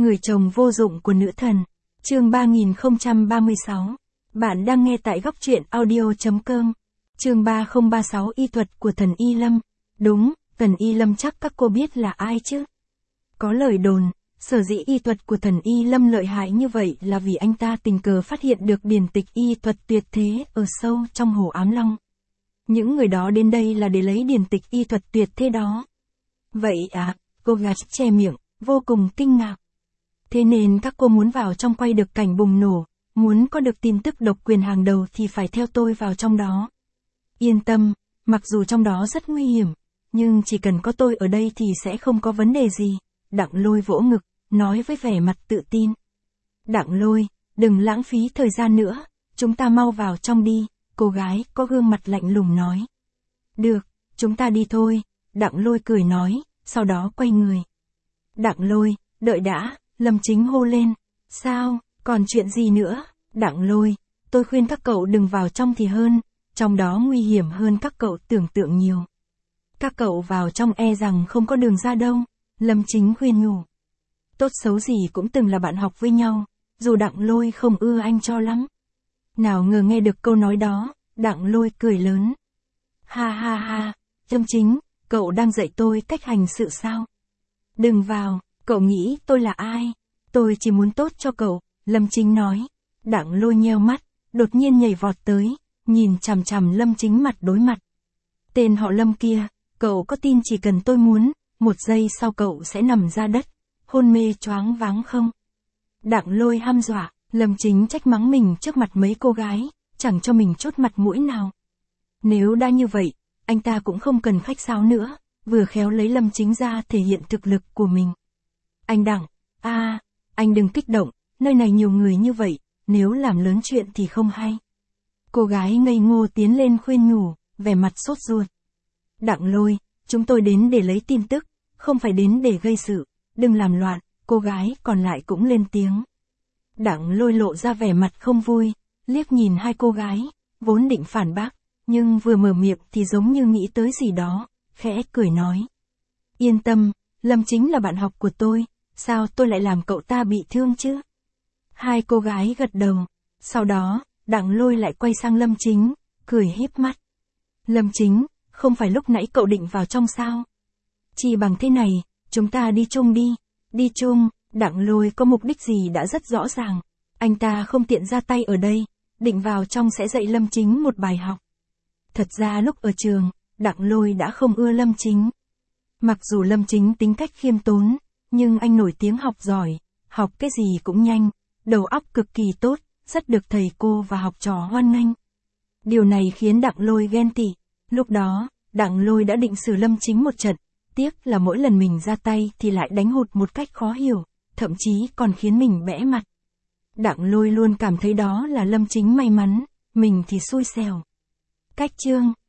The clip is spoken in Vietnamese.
Người chồng vô dụng của nữ thần. Chương 3036. Bạn đang nghe tại góc truyện audio.com. Chương 3036 Y thuật của thần Y Lâm. Đúng, thần Y Lâm chắc các cô biết là ai chứ? Có lời đồn, sở dĩ y thuật của thần Y Lâm lợi hại như vậy là vì anh ta tình cờ phát hiện được điển tịch y thuật tuyệt thế ở sâu trong hồ Ám Long. Những người đó đến đây là để lấy điển tịch y thuật tuyệt thế đó. Vậy à, cô gái che miệng, vô cùng kinh ngạc. Thế nên các cô muốn vào trong quay được cảnh bùng nổ, muốn có được tin tức độc quyền hàng đầu thì phải theo tôi vào trong đó. Yên tâm, mặc dù trong đó rất nguy hiểm, nhưng chỉ cần có tôi ở đây thì sẽ không có vấn đề gì. Đặng Lôi vỗ ngực, nói với vẻ mặt tự tin. Đặng Lôi, đừng lãng phí thời gian nữa, chúng ta mau vào trong đi, cô gái có gương mặt lạnh lùng nói. Được, chúng ta đi thôi, Đặng Lôi cười nói, sau đó quay người. Đặng Lôi, đợi đã, Lâm Chính hô lên. Sao, còn chuyện gì nữa? Đặng Lôi, tôi khuyên các cậu đừng vào trong thì hơn, trong đó nguy hiểm hơn các cậu tưởng tượng nhiều. Các cậu vào trong e rằng không có đường ra đâu, Lâm Chính khuyên nhủ. Tốt xấu gì cũng từng là bạn học với nhau, dù Đặng Lôi không ưa anh cho lắm. Nào ngờ nghe được câu nói đó, Đặng Lôi cười lớn. Ha ha ha, Lâm Chính, cậu đang dạy tôi cách hành sự sao? Đừng vào, cậu nghĩ tôi là ai? Tôi chỉ muốn tốt cho cậu, Lâm Chính nói. Đặng Lôi nheo mắt, đột nhiên nhảy vọt tới, nhìn chằm chằm Lâm Chính mặt đối mặt. Tên họ Lâm kia, cậu có tin chỉ cần tôi muốn, một giây sau cậu sẽ nằm ra đất, hôn mê choáng váng không? Đặng Lôi hăm dọa, Lâm Chính trách mắng mình trước mặt mấy cô gái, chẳng cho mình chút mặt mũi nào. Nếu đã như vậy, anh ta cũng không cần khách sáo nữa, vừa khéo lấy Lâm Chính ra thể hiện thực lực của mình. Anh Đặng, anh đừng kích động, nơi này nhiều người như vậy, nếu làm lớn chuyện thì không hay. Cô gái ngây ngô tiến lên khuyên nhủ, vẻ mặt sốt ruột. Đặng Lôi, chúng tôi đến để lấy tin tức, không phải đến để gây sự, đừng làm loạn, cô gái còn lại cũng lên tiếng. Đặng Lôi lộ ra vẻ mặt không vui, liếc nhìn hai cô gái, vốn định phản bác, nhưng vừa mở miệng thì giống như nghĩ tới gì đó, khẽ cười nói. Yên tâm, Lâm Chính là bạn học của tôi, sao tôi lại làm cậu ta bị thương chứ? Hai cô gái gật đầu, sau đó, Đặng Lôi lại quay sang Lâm Chính, cười híp mắt. Lâm Chính, không phải lúc nãy cậu định vào trong sao? Chỉ bằng thế này, chúng ta đi chung đi. Đi chung, Đặng Lôi có mục đích gì đã rất rõ ràng. Anh ta không tiện ra tay ở đây, định vào trong sẽ dạy Lâm Chính một bài học. Thật ra lúc ở trường, Đặng Lôi đã không ưa Lâm Chính. Mặc dù Lâm Chính tính cách khiêm tốn, nhưng anh nổi tiếng học giỏi, học cái gì cũng nhanh, đầu óc cực kỳ tốt, rất được thầy cô và học trò hoan nghênh. Điều này khiến Đặng Lôi ghen tị. Lúc đó, Đặng Lôi đã định xử Lâm Chính một trận, tiếc là mỗi lần mình ra tay thì lại đánh hụt một cách khó hiểu, thậm chí còn khiến mình bẽ mặt. Đặng Lôi luôn cảm thấy đó là Lâm Chính may mắn, mình thì xui xẻo. Cách chương